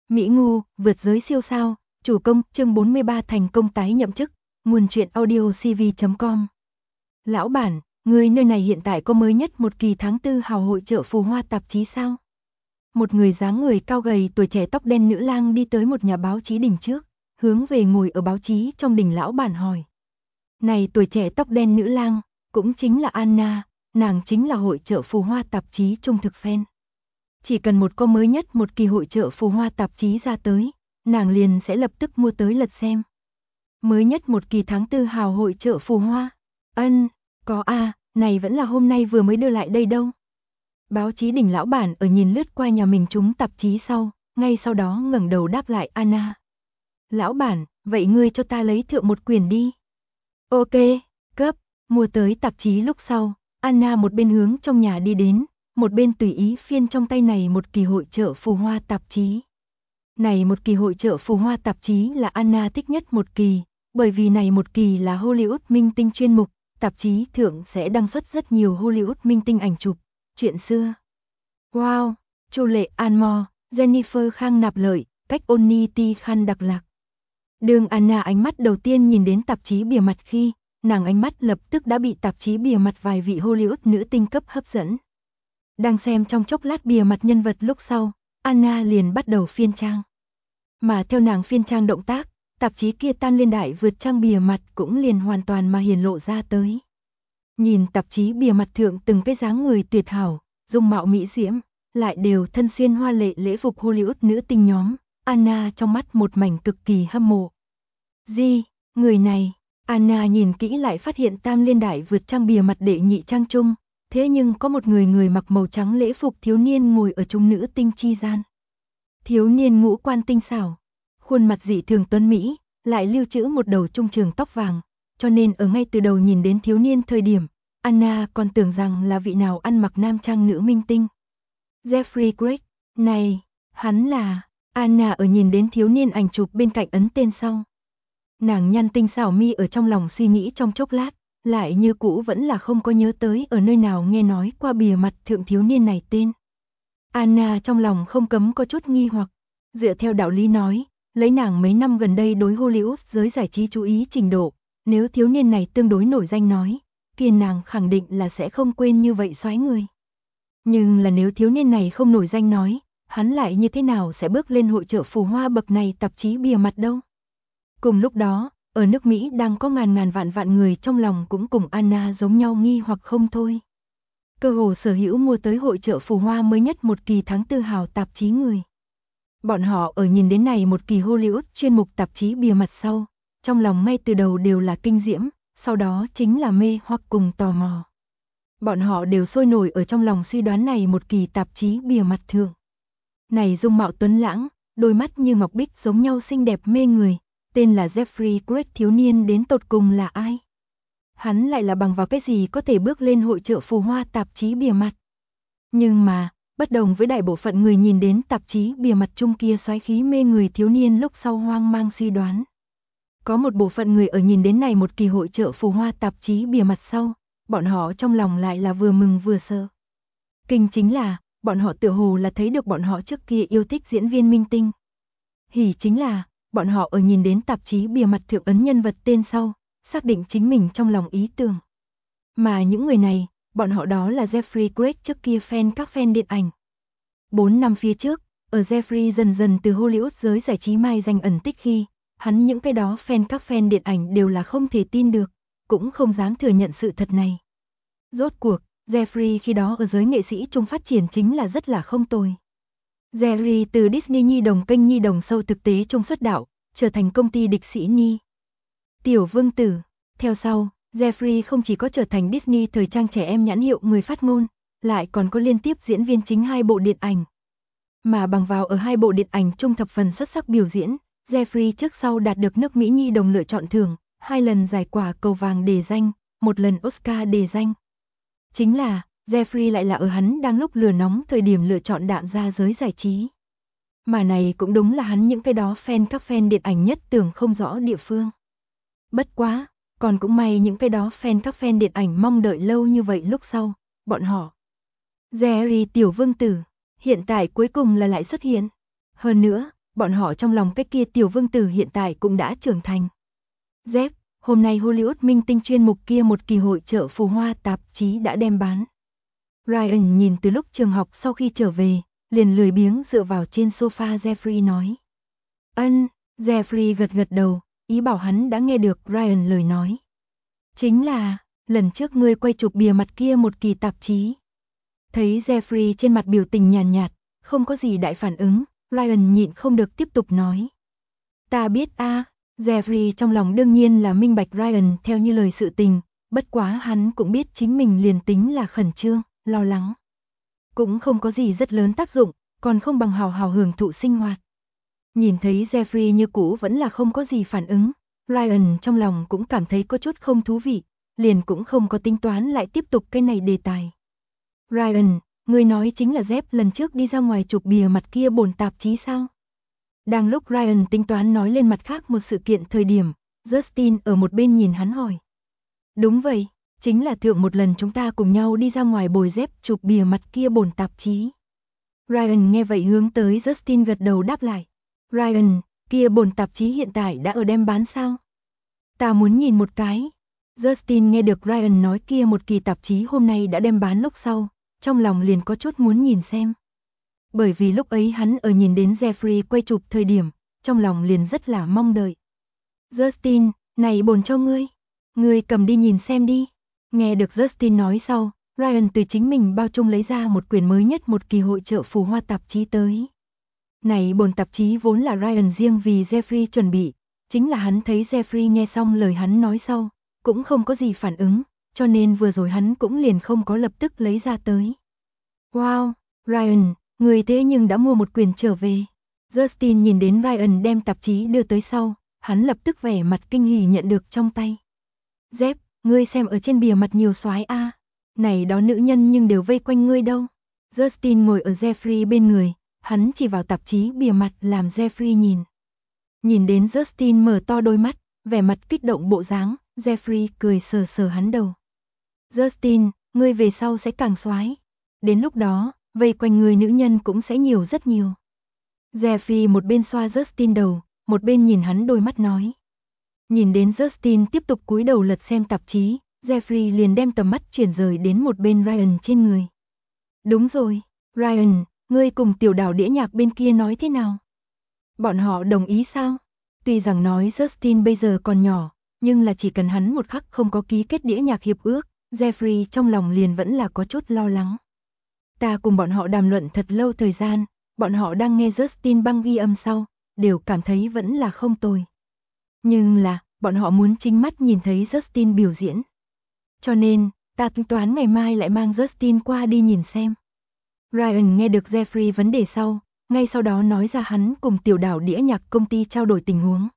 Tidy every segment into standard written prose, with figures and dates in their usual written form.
Mỹ Ngu, vượt giới siêu sao, chủ công, chương 43 thành công tái nhậm chức, nguồn truyện audio cv.com. Lão bản, người nơi này hiện tại có mới nhất một kỳ tháng 4 hào hội chợ phù hoa tạp chí sao? Một người dáng người cao gầy tuổi trẻ tóc đen nữ lang đi tới một nhà báo chí đỉnh trước, hướng về ngồi ở báo chí trong đỉnh lão bản hỏi. Này tuổi trẻ tóc đen nữ lang, cũng chính là Anna, nàng chính là hội chợ phù hoa tạp chí trung thực fan. Chỉ cần có mới nhất một kỳ hội chợ phù hoa tạp chí ra tới, nàng liền sẽ lập tức mua tới lật xem. Mới nhất một kỳ tháng 4 hào hội chợ phù hoa. Có này vẫn là hôm nay vừa mới đưa lại đây đâu. Báo chí đỉnh lão bản ở nhìn lướt qua nhà mình chúng tạp chí sau, ngay sau đó ngẩng đầu đáp lại Anna. Lão bản, vậy ngươi cho ta lấy thượng một quyển đi. Ok, cấp, mua tới tạp chí lúc sau, Anna một bên hướng trong nhà đi đến, một bên tùy ý phiên trong tay này một kỳ hội chợ phù hoa tạp chí. Này một kỳ hội chợ phù hoa tạp chí là Anna thích nhất một kỳ, bởi vì này một kỳ là Hollywood minh tinh chuyên mục, tạp chí thượng sẽ đăng xuất rất nhiều Hollywood minh tinh ảnh chụp, chuyện xưa. Wow, Chu Lệ Anmore, Jennifer Khang Nạp Lợi, cách Onni Ti Khan Đặc Lạc. Đường Anna ánh mắt đầu tiên nhìn đến tạp chí bìa mặt khi, nàng ánh mắt lập tức đã bị tạp chí bìa mặt vài vị Hollywood nữ tinh cấp hấp dẫn. Đang xem trong chốc lát bìa mặt nhân vật lúc sau, Anna liền bắt đầu phiên trang. Mà theo nàng phiên trang động tác, tạp chí kia Tam Liên Đại vượt trang bìa mặt cũng liền hoàn toàn mà hiển lộ ra tới. Nhìn tạp chí bìa mặt thượng từng cái dáng người tuyệt hảo, dung mạo mỹ diễm, lại đều thân xuyên hoa lệ lễ phục Hollywood nữ tinh nhóm, Anna trong mắt một mảnh cực kỳ hâm mộ. Người này, Anna nhìn kỹ lại phát hiện Tam Liên Đại vượt trang bìa mặt đệ nhị trang chung, thế nhưng có một người mặc màu trắng lễ phục thiếu niên ngồi ở trung nữ tinh chi gian. Thiếu niên ngũ quan tinh xảo, khuôn mặt dị thường tuấn mỹ, lại lưu trữ một đầu trung trường tóc vàng, cho nên ở ngay từ đầu nhìn đến thiếu niên thời điểm, Anna còn tưởng rằng là vị nào ăn mặc nam trang nữ minh tinh. Jeffrey Craig, này, hắn là... Anna ở nhìn đến thiếu niên ảnh chụp bên cạnh ấn tên sau. Nàng nhăn tinh xảo mi ở trong lòng suy nghĩ trong chốc lát, lại như cũ vẫn là không có nhớ tới ở nơi nào nghe nói qua bìa mặt thượng thiếu niên này tên. Anna trong lòng không cấm có chút nghi hoặc, dựa theo đạo lý nói, lấy nàng mấy năm gần đây đối Hollywood giới giải trí chú ý trình độ, nếu thiếu niên này tương đối nổi danh nói, kia nàng khẳng định là sẽ không quên như vậy soái người. Nhưng là nếu thiếu niên này không nổi danh nói, hắn lại như thế nào sẽ bước lên hội chợ phù hoa bậc này tạp chí bìa mặt đâu. Cùng lúc đó, ở nước Mỹ đang có ngàn vạn người trong lòng cũng cùng Anna giống nhau nghi hoặc không thôi. Cơ hồ sở hữu mua tới hội chợ phù hoa mới nhất một kỳ tháng 4 hào tạp chí người. Bọn họ ở nhìn đến này một kỳ Hollywood chuyên mục tạp chí bìa mặt sau, trong lòng ngay từ đầu đều là kinh diễm, sau đó chính là mê hoặc cùng tò mò. Bọn họ đều sôi nổi ở trong lòng suy đoán này một kỳ tạp chí bìa mặt thượng. Này dung mạo tuấn lãng, đôi mắt như ngọc bích giống nhau xinh đẹp mê người, tên là Jeffrey Craig thiếu niên đến tột cùng là ai? Hắn lại là bằng vào cái gì có thể bước lên hội chợ phù hoa tạp chí bìa mặt? Nhưng mà, bất đồng với đại bộ phận người nhìn đến tạp chí bìa mặt chung kia soái khí mê người thiếu niên lúc sau hoang mang suy đoán. Có một bộ phận người ở nhìn đến này một kỳ hội chợ phù hoa tạp chí bìa mặt sau, bọn họ trong lòng lại là vừa mừng vừa sợ. Kinh chính là, bọn họ tựa hồ là thấy được bọn họ trước kia yêu thích diễn viên minh tinh. Hỉ chính là, bọn họ ở nhìn đến tạp chí bìa mặt thượng ấn nhân vật tên sau, xác định chính mình trong lòng ý tưởng. Mà những người này, bọn họ đó là Jeffrey Craig trước kia các fan điện ảnh. 4 năm phía trước, ở Jeffrey dần dần từ Hollywood giới giải trí mai danh ẩn tích khi, hắn những cái đó các fan điện ảnh đều là không thể tin được, cũng không dám thừa nhận sự thật này. Rốt cuộc, Jeffrey khi đó ở giới nghệ sĩ trung phát triển chính là rất là không tồi. Jerry từ Disney nhi đồng kênh nhi đồng sâu thực tế trung xuất đạo, trở thành công ty địch sĩ nhi. Tiểu Vương Tử, theo sau, Jeffrey không chỉ có trở thành Disney thời trang trẻ em nhãn hiệu người phát ngôn, lại còn có liên tiếp diễn viên chính 2 bộ điện ảnh. Mà bằng vào ở 2 bộ điện ảnh trung thập phần xuất sắc biểu diễn, Jeffrey trước sau đạt được nước Mỹ nhi đồng lựa chọn thưởng, 2 lần giải quả cầu vàng đề danh, 1 lần Oscar đề danh. Chính là, Jeffrey lại là ở hắn đang lúc lửa nóng thời điểm lựa chọn đạm ra giới giải trí. Mà này cũng đúng là hắn những cái đó các fan điện ảnh nhất tưởng không rõ địa phương. Bất quá, còn cũng may những cái đó các fan điện ảnh mong đợi lâu như vậy lúc sau, bọn họ. Jerry Tiểu Vương Tử, hiện tại cuối cùng là lại xuất hiện. Hơn nữa, bọn họ trong lòng cái kia tiểu vương tử hiện tại cũng đã trưởng thành. Jeff, hôm nay Hollywood minh tinh chuyên mục kia một kỳ hội chợ phù hoa tạp chí đã đem bán. Ryan nhìn từ lúc trường học sau khi trở về, liền lười biếng dựa vào trên sofa Jeffrey nói. Jeffrey gật gật đầu, ý bảo hắn đã nghe được Ryan lời nói. Chính là, lần trước ngươi quay chụp bìa mặt kia một kỳ tạp chí. Thấy Jeffrey trên mặt biểu tình nhàn nhạt, không có gì đại phản ứng, Ryan nhịn không được tiếp tục nói. Ta biết Jeffrey trong lòng đương nhiên là minh bạch Ryan theo như lời sự tình, bất quá hắn cũng biết chính mình liền tính là khẩn trương, lo lắng. Cũng không có gì rất lớn tác dụng, còn không bằng hào hào hưởng thụ sinh hoạt. Nhìn thấy Jeffrey như cũ vẫn là không có gì phản ứng, Ryan trong lòng cũng cảm thấy có chút không thú vị, liền cũng không có tính toán lại tiếp tục cái này đề tài. Ryan, người nói chính là Jeff lần trước đi ra ngoài chụp bìa mặt kia bổn tạp chí sao? Đang lúc Ryan tính toán nói lên mặt khác một sự kiện thời điểm, Justin ở một bên nhìn hắn hỏi. Đúng vậy, chính là thượng một lần chúng ta cùng nhau đi ra ngoài bồi Jeff chụp bìa mặt kia bổn tạp chí. Ryan nghe vậy hướng tới Justin gật đầu đáp lại. Ryan, kia bổn tạp chí hiện tại đã ở đem bán sao? Ta muốn nhìn một cái. Justin nghe được Ryan nói kia một kỳ tạp chí hôm nay đã đem bán lúc sau, trong lòng liền có chút muốn nhìn xem. Bởi vì lúc ấy hắn ở nhìn đến Jeffrey quay chụp thời điểm, trong lòng liền rất là mong đợi. Justin, này bổn cho ngươi. Ngươi cầm đi nhìn xem đi. Nghe được Justin nói sau, Ryan từ chính mình bao chung lấy ra một quyển mới nhất một kỳ hội chợ phù hoa tạp chí tới. Này bổn tạp chí vốn là Ryan riêng vì Jeffrey chuẩn bị, chính là hắn thấy Jeffrey nghe xong lời hắn nói sau, cũng không có gì phản ứng, cho nên vừa rồi hắn cũng liền không có lập tức lấy ra tới. Wow, Ryan, người thế nhưng đã mua một quyển trở về. Justin nhìn đến Ryan đem tạp chí đưa tới sau, hắn lập tức vẻ mặt kinh hỉ nhận được trong tay. Jeff, ngươi xem ở trên bìa mặt nhiều soái này đó nữ nhân nhưng đều vây quanh ngươi đâu. Justin ngồi ở Jeffrey bên người, hắn chỉ vào tạp chí bìa mặt làm Jeffrey nhìn. Nhìn đến Justin mở to đôi mắt, vẻ mặt kích động bộ dáng, Jeffrey cười sờ sờ hắn đầu. Justin, ngươi về sau sẽ càng soái. Đến lúc đó, vây quanh người nữ nhân cũng sẽ nhiều rất nhiều. Jeffrey một bên xoa Justin đầu, một bên nhìn hắn đôi mắt nói. Nhìn đến Justin tiếp tục cúi đầu lật xem tạp chí, Jeffrey liền đem tầm mắt chuyển rời đến một bên Ryan trên người. Đúng rồi, Ryan, ngươi cùng tiểu đảo đĩa nhạc bên kia nói thế nào? Bọn họ đồng ý sao? Tuy rằng nói Justin bây giờ còn nhỏ, nhưng là chỉ cần hắn một khắc không có ký kết đĩa nhạc hiệp ước, Jeffrey trong lòng liền vẫn là có chút lo lắng. Ta cùng bọn họ đàm luận thật lâu thời gian, bọn họ đang nghe Justin băng ghi âm sau, đều cảm thấy vẫn là không tồi. Nhưng là, bọn họ muốn chính mắt nhìn thấy Justin biểu diễn. Cho nên, ta tính toán ngày mai lại mang Justin qua đi nhìn xem. Ryan nghe được Jeffrey vấn đề sau, ngay sau đó nói ra hắn cùng tiểu đảo đĩa nhạc công ty trao đổi tình huống.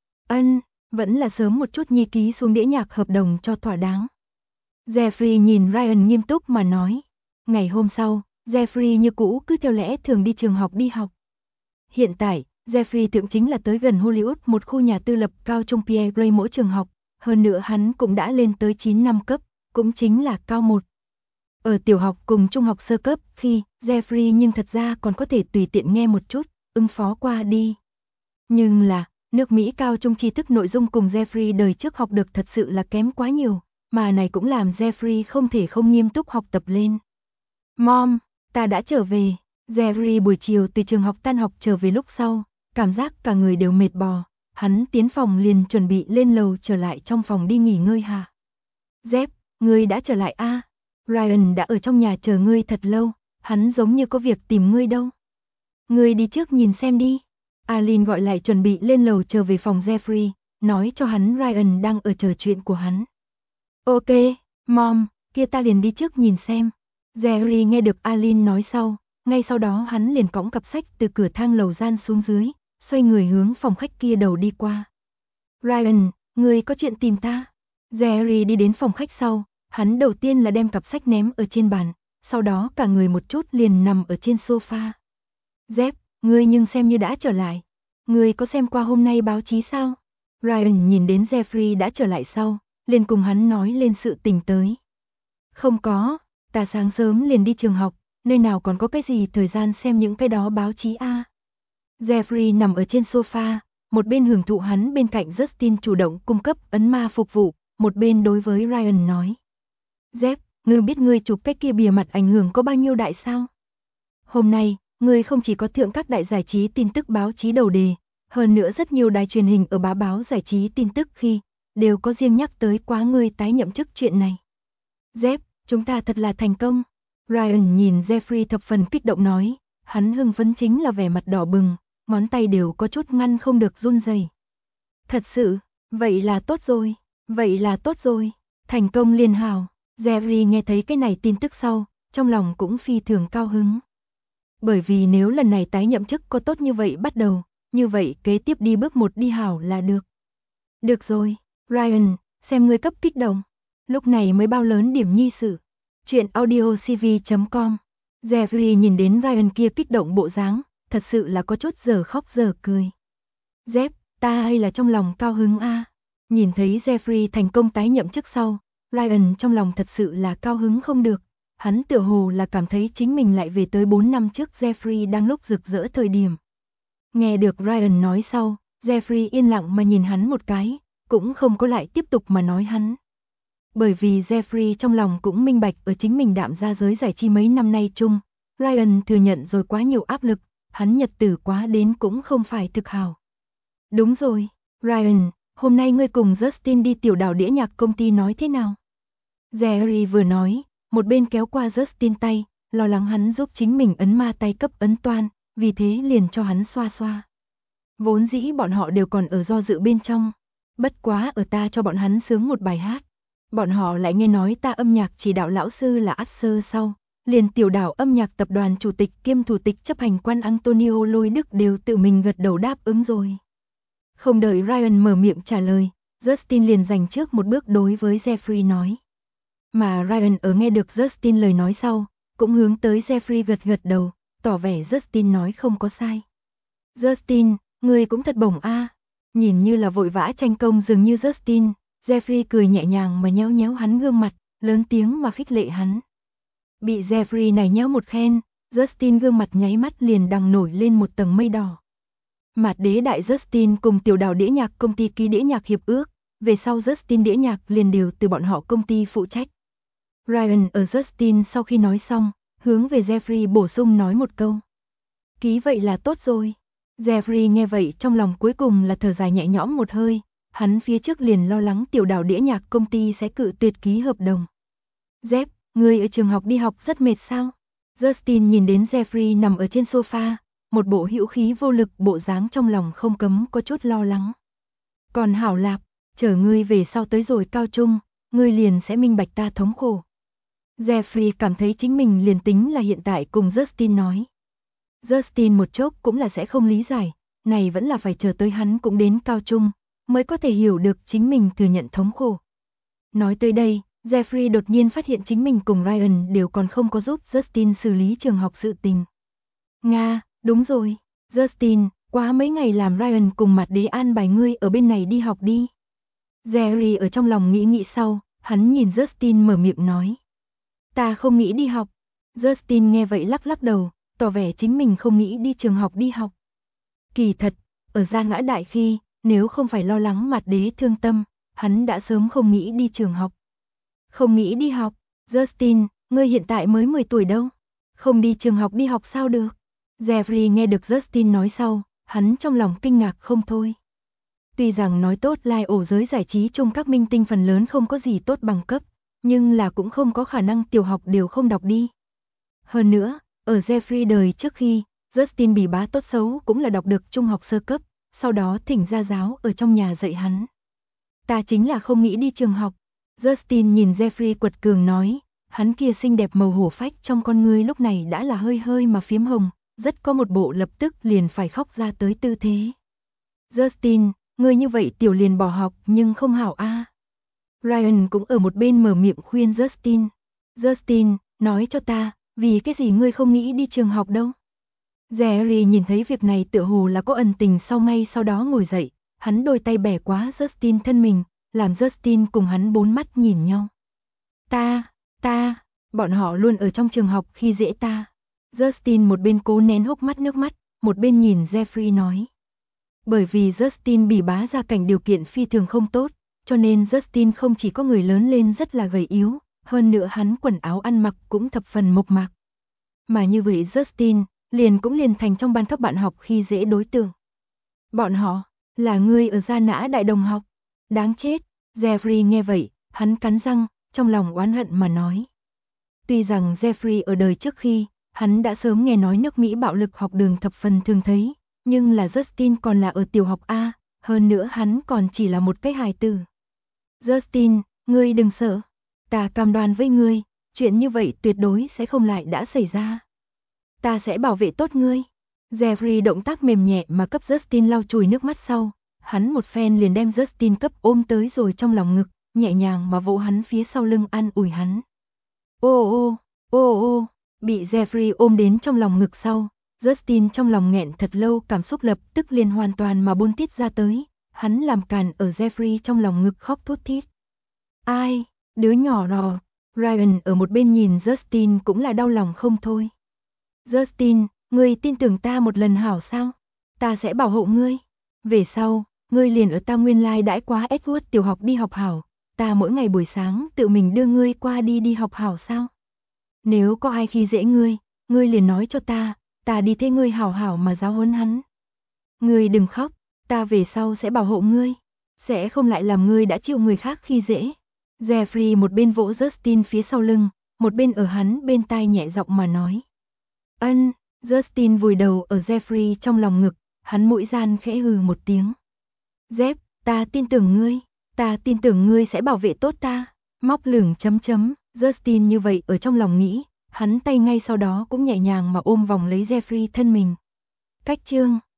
Vẫn là sớm một chút nhi ký xuống đĩa nhạc hợp đồng cho thỏa đáng. Jeffrey nhìn Ryan nghiêm túc mà nói. Ngày hôm sau, Jeffrey như cũ cứ theo lẽ thường đi trường học đi học. Hiện tại, Jeffrey thượng chính là tới gần Hollywood một khu nhà tư lập cao trung Pierre Gray mỗi trường học, hơn nữa hắn cũng đã lên tới 9 năm cấp, cũng chính là cao 1. Ở tiểu học cùng trung học sơ cấp khi Jeffrey nhưng thật ra còn có thể tùy tiện nghe một chút, ứng phó qua đi. Nhưng là, nước Mỹ cao trung tri thức nội dung cùng Jeffrey đời trước học được thật sự là kém quá nhiều, mà này cũng làm Jeffrey không thể không nghiêm túc học tập lên. Mom, ta đã trở về. Jeffrey buổi chiều từ trường học tan học trở về lúc sau, cảm giác cả người đều mệt bò, hắn tiến phòng liền chuẩn bị lên lầu trở lại trong phòng đi nghỉ ngơi hà. Jeff, ngươi đã trở lại Ryan đã ở trong nhà chờ ngươi thật lâu, hắn giống như có việc tìm ngươi đâu. Ngươi đi trước nhìn xem đi. Alin gọi lại chuẩn bị lên lầu trở về phòng Jeffrey, nói cho hắn Ryan đang ở chờ chuyện của hắn. Ok, Mom, kia ta liền đi trước nhìn xem. Jerry nghe được Alin nói sau, ngay sau đó hắn liền cõng cặp sách từ cửa thang lầu gian xuống dưới, xoay người hướng phòng khách kia đầu đi qua. Ryan, ngươi có chuyện tìm ta? Jerry đi đến phòng khách sau, hắn đầu tiên là đem cặp sách ném ở trên bàn, sau đó cả người một chút liền nằm ở trên sofa. Jeff, ngươi nhưng xem như đã trở lại. Ngươi có xem qua hôm nay báo chí sao? Ryan nhìn đến Jeffrey đã trở lại sau, liền cùng hắn nói lên sự tình tới. Không có, ta sáng sớm liền đi trường học, nơi nào còn có cái gì thời gian xem những cái đó báo chí Jeffrey nằm ở trên sofa, một bên hưởng thụ hắn bên cạnh Justin chủ động cung cấp ấn ma phục vụ, một bên đối với Ryan nói. Jeff, ngươi biết ngươi chụp cái kia bìa mặt ảnh hưởng có bao nhiêu đại sao? Hôm nay, ngươi không chỉ có thượng các đại giải trí tin tức báo chí đầu đề, hơn nữa rất nhiều đài truyền hình ở báo giải trí tin tức khi đều có riêng nhắc tới quá ngươi tái nhậm chức chuyện này. Jeff, chúng ta thật là thành công. Ryan nhìn Jeffrey thập phần kích động nói, hắn hưng phấn chính là vẻ mặt đỏ bừng, ngón tay đều có chút ngăn không được run rẩy. Thật sự, vậy là tốt rồi, thành công liền hào. Jeffrey nghe thấy cái này tin tức sau, trong lòng cũng phi thường cao hứng. Bởi vì nếu lần này tái nhậm chức có tốt như vậy bắt đầu, như vậy kế tiếp đi bước một đi hảo là được. Được rồi, Ryan, xem ngươi cấp kích động. Lúc này mới bao lớn điểm nhi sự. Chuyện audiocv.com. Jeffrey nhìn đến Ryan kia kích động bộ dáng, thật sự là có chút giờ khóc giờ cười. Jeff, ta hay là trong lòng cao hứng a. Nhìn thấy Jeffrey thành công tái nhậm chức sau, Ryan trong lòng thật sự là cao hứng không được. Hắn tựa hồ là cảm thấy chính mình lại về tới 4 năm trước Jeffrey đang lúc rực rỡ thời điểm. Nghe được Ryan nói sau, Jeffrey yên lặng mà nhìn hắn một cái, cũng không có lại tiếp tục mà nói hắn. Bởi vì Jeffrey trong lòng cũng minh bạch ở chính mình đạm ra giới giải trí mấy năm nay chung, Ryan thừa nhận rồi quá nhiều áp lực, hắn nhật tử quá đến cũng không phải thực hào. Đúng rồi, Ryan, hôm nay ngươi cùng Justin đi tiểu đảo đĩa nhạc công ty nói thế nào? Jerry vừa nói, một bên kéo qua Justin tay, lo lắng hắn giúp chính mình ấn ma tay cấp ấn toan, vì thế liền cho hắn xoa xoa. Vốn dĩ bọn họ đều còn ở do dự bên trong, bất quá ở ta cho bọn hắn sướng một bài hát. Bọn họ lại nghe nói ta âm nhạc chỉ đạo lão sư là Asher sau, liền tiểu đảo âm nhạc tập đoàn chủ tịch kiêm thủ tịch chấp hành quan Antonio Lôi Đức đều tự mình gật đầu đáp ứng rồi. Không đợi Ryan mở miệng trả lời, Justin liền giành trước một bước đối với Jeffrey nói. Mà Ryan ở nghe được Justin lời nói sau, cũng hướng tới Jeffrey gật gật đầu, tỏ vẻ Justin nói không có sai. Justin, ngươi cũng thật bổng a. Nhìn như là vội vã tranh công dường như Justin, Jeffrey cười nhẹ nhàng mà nhéo nhéo hắn gương mặt, lớn tiếng mà khích lệ hắn. Bị Jeffrey này nhéo một khen, Justin gương mặt nháy mắt liền đằng nổi lên một tầng mây đỏ. Mạt đế đại Justin cùng tiểu đảo đĩa nhạc công ty ký đĩa nhạc hiệp ước, về sau Justin đĩa nhạc liền đều từ bọn họ công ty phụ trách. Ryan ở Justin sau khi nói xong, hướng về Jeffrey bổ sung nói một câu. Ký vậy là tốt rồi. Jeffrey nghe vậy trong lòng cuối cùng là thở dài nhẹ nhõm một hơi, hắn phía trước liền lo lắng tiểu đảo đĩa nhạc công ty sẽ cự tuyệt ký hợp đồng. Jeff, ngươi ở trường học đi học rất mệt sao? Justin nhìn đến Jeffrey nằm ở trên sofa, một bộ hữu khí vô lực bộ dáng trong lòng không cấm có chút lo lắng. Còn hảo lạp, chờ ngươi về sau tới rồi cao trung, ngươi liền sẽ minh bạch ta thống khổ. Jeffrey cảm thấy chính mình liền tính là hiện tại cùng Justin nói. Justin một chốc cũng là sẽ không lý giải, này vẫn là phải chờ tới hắn cũng đến cao trung, mới có thể hiểu được chính mình thừa nhận thống khổ. Nói tới đây, Jeffrey đột nhiên phát hiện chính mình cùng Ryan đều còn không có giúp Justin xử lý trường học sự tình. Nga, đúng rồi, Justin, quá mấy ngày làm Ryan cùng mặt đế an bài ngươi ở bên này đi học đi. Jerry ở trong lòng nghĩ sau, hắn nhìn Justin mở miệng nói. Ta không nghĩ đi học. Justin nghe vậy lắc lắc đầu, tỏ vẻ chính mình không nghĩ đi trường học đi học. Kỳ thật, ở Gia Ngã Đại khi, nếu không phải lo lắng mặt đế thương tâm, hắn đã sớm không nghĩ đi trường học. Không nghĩ đi học, Justin, ngươi hiện tại mới 10 tuổi đâu. Không đi trường học đi học sao được. Jeffrey nghe được Justin nói sau, hắn trong lòng kinh ngạc không thôi. Tuy rằng nói tốt lai ổ giới giải trí chung các minh tinh phần lớn không có gì tốt bằng cấp, nhưng là cũng không có khả năng tiểu học đều không đọc đi. Hơn nữa, ở Jeffrey đời trước khi, Justin bỉ bá tốt xấu cũng là đọc được trung học sơ cấp, sau đó thỉnh gia giáo ở trong nhà dạy hắn. Ta chính là không nghĩ đi trường học. Justin nhìn Jeffrey quật cường nói, hắn kia xinh đẹp màu hổ phách trong con ngươi lúc này đã là hơi hơi mà phiếm hồng, rất có một bộ lập tức liền phải khóc ra tới tư thế. Justin, ngươi như vậy tiểu liền bỏ học nhưng không hảo a. Ryan cũng ở một bên mở miệng khuyên Justin. Justin, nói cho ta, vì cái gì ngươi không nghĩ đi trường học đâu? Jerry nhìn thấy việc này tựa hồ là có ẩn tình ngay sau đó ngồi dậy, hắn đôi tay bẻ quá Justin thân mình, làm Justin cùng hắn bốn mắt nhìn nhau. Bọn họ luôn ở trong trường học khi dễ ta. Justin một bên cố nén hốc mắt nước mắt, một bên nhìn Jeffrey nói. Bởi vì Justin Bỉ bá gia cảnh điều kiện phi thường không tốt, cho nên Justin không chỉ có người lớn lên rất là gầy yếu, hơn nữa hắn quần áo ăn mặc cũng thập phần mộc mạc. Mà như vậy Justin, liền thành trong ban các bạn học khi dễ đối tượng. Bọn họ, là ngươi ở Gia Nã Đại Đồng học. Đáng chết, Jeffrey nghe vậy, hắn cắn răng, trong lòng oán hận mà nói. Tuy rằng Jeffrey ở đời trước khi, hắn đã sớm nghe nói nước Mỹ bạo lực học đường thập phần thường thấy, nhưng là Justin còn là ở tiểu học A, hơn nữa hắn còn chỉ là một cái hài tử. Justin, ngươi đừng sợ, ta cam đoan với ngươi, chuyện như vậy tuyệt đối sẽ không lại đã xảy ra. Ta sẽ bảo vệ tốt ngươi. Jeffrey động tác mềm nhẹ mà cấp Justin lau chùi nước mắt sau, hắn một phen liền đem Justin cấp ôm tới rồi trong lòng ngực, nhẹ nhàng mà vỗ hắn phía sau lưng an ủi hắn. Ô, bị Jeffrey ôm đến trong lòng ngực sau, Justin trong lòng nghẹn thật lâu cảm xúc lập tức liền hoàn toàn mà buôn tiết ra tới, hắn làm càn ở Jeffrey trong lòng ngực khóc thút thít. Ai, đứa nhỏ rò, Ryan ở một bên nhìn Justin cũng là đau lòng không thôi. Justin, ngươi tin tưởng ta một lần hảo sao? Ta sẽ bảo hộ ngươi. Về sau, ngươi liền ở ta nguyên lai đãi quá Edward tiểu học đi học hảo, ta mỗi ngày buổi sáng tự mình đưa ngươi qua đi học hảo sao? Nếu có ai khi dễ ngươi liền nói cho ta đi thế ngươi hảo hảo mà giáo huấn hắn. Ngươi đừng khóc, ta về sau sẽ bảo hộ ngươi, sẽ không lại làm ngươi đã chịu người khác khi dễ. Jeffrey một bên vỗ Justin phía sau lưng, một bên ở hắn bên tai nhẹ giọng mà nói. Ân, Justin vùi đầu ở Jeffrey trong lòng ngực, hắn mũi gian khẽ hừ một tiếng. Jeff, ta tin tưởng ngươi sẽ bảo vệ tốt ta. Móc lửng chấm chấm, Justin như vậy ở trong lòng nghĩ, hắn tay ngay sau đó cũng nhẹ nhàng mà ôm vòng lấy Jeffrey thân mình. Cách chương